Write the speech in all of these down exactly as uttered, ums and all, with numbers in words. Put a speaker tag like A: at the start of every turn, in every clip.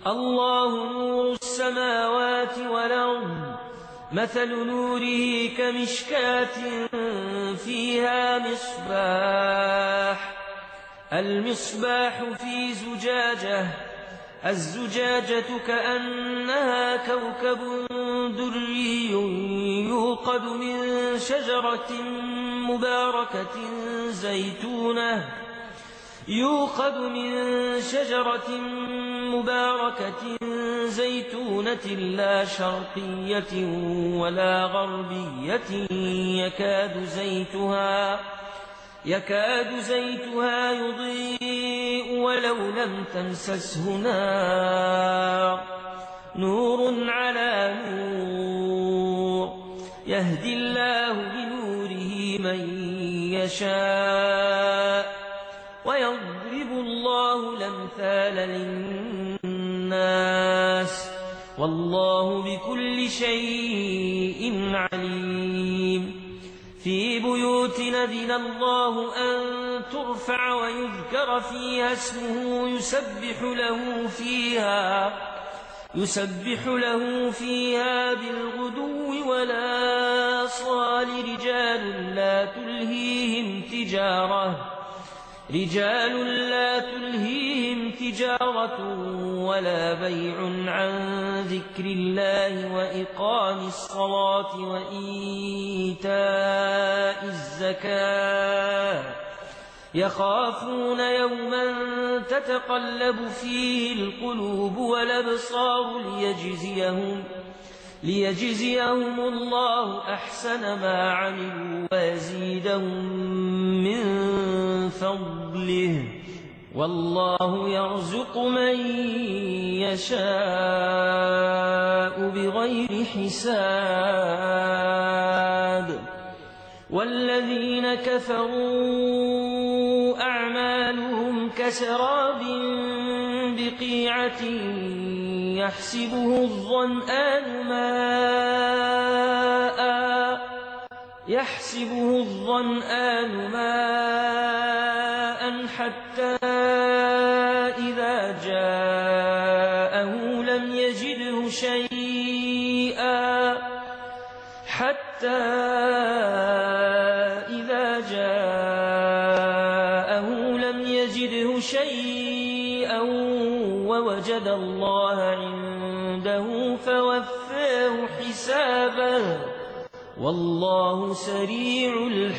A: الله نور السماوات والأرض مثل نوره كمشكاة فيها مصباح المصباح في زجاجة الزجاجة كأنها كوكب دري يوقد من شجرة مباركة زيتونة يوقد من شجرة مباركة زيتونة لا شرقية ولا غربية يكاد زيتها يكاد زيتها يضيء ولو لم تمسسه نار نور على نور يهدي الله بنوره من يشاء ويضرب الله الأمثال للناس والله بكل شيء عليم في بيوت أذن الله أن ترفع ويذكر فيها اسمه يسبح له فيها يسبح له فيها بالغدو والآصال رجال لا تلهيهم تجارة رجال لا تلهيهم تجارة ولا بيع عن ذكر الله وإقام الصلاة وإيتاء الزكاة يخافون يوما تتقلب فيه القلوب والأبصار ليجزيهم ليجزيهم الله أحسن ما عملوا ويزيدهم من فضله والله يرزق من يشاء بغير حساب والذين كفروا أعمالهم كسراب بقيعة يحسبه الظمآن ماء يحسبه الظمآن ماء حتى إذا جاءه لم يجده شيئا حتى إذا جاءه لم يجده شيئا ووجد الله عنده فوفاه حسابه والله سريع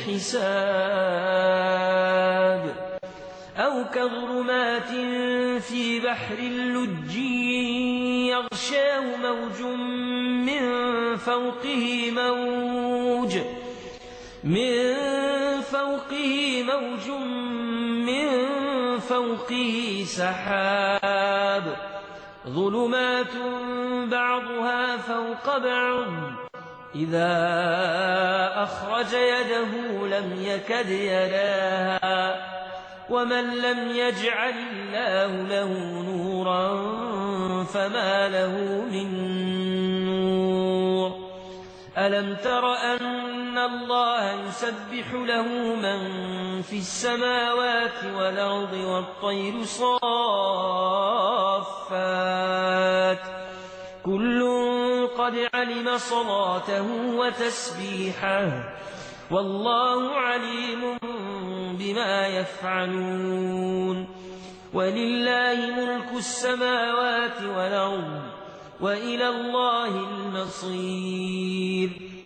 A: الحساب أو كظلمات في بحر اللج يغشاه موج من فوقه موج من فوقه موج من فوقه سحاب ظلمات بعضها فوق بعض إذا أخرج يده لم يكد يراها ومن لم يجعل الله له نورا فما له من نور ألم تر أن الله يسبح له من في السماوات والأرض والطير صافات كل قد علم صلاته وتسبيحه والله عليم بما يفعلون ولله ملك السماوات والأرض وإلى الله المصير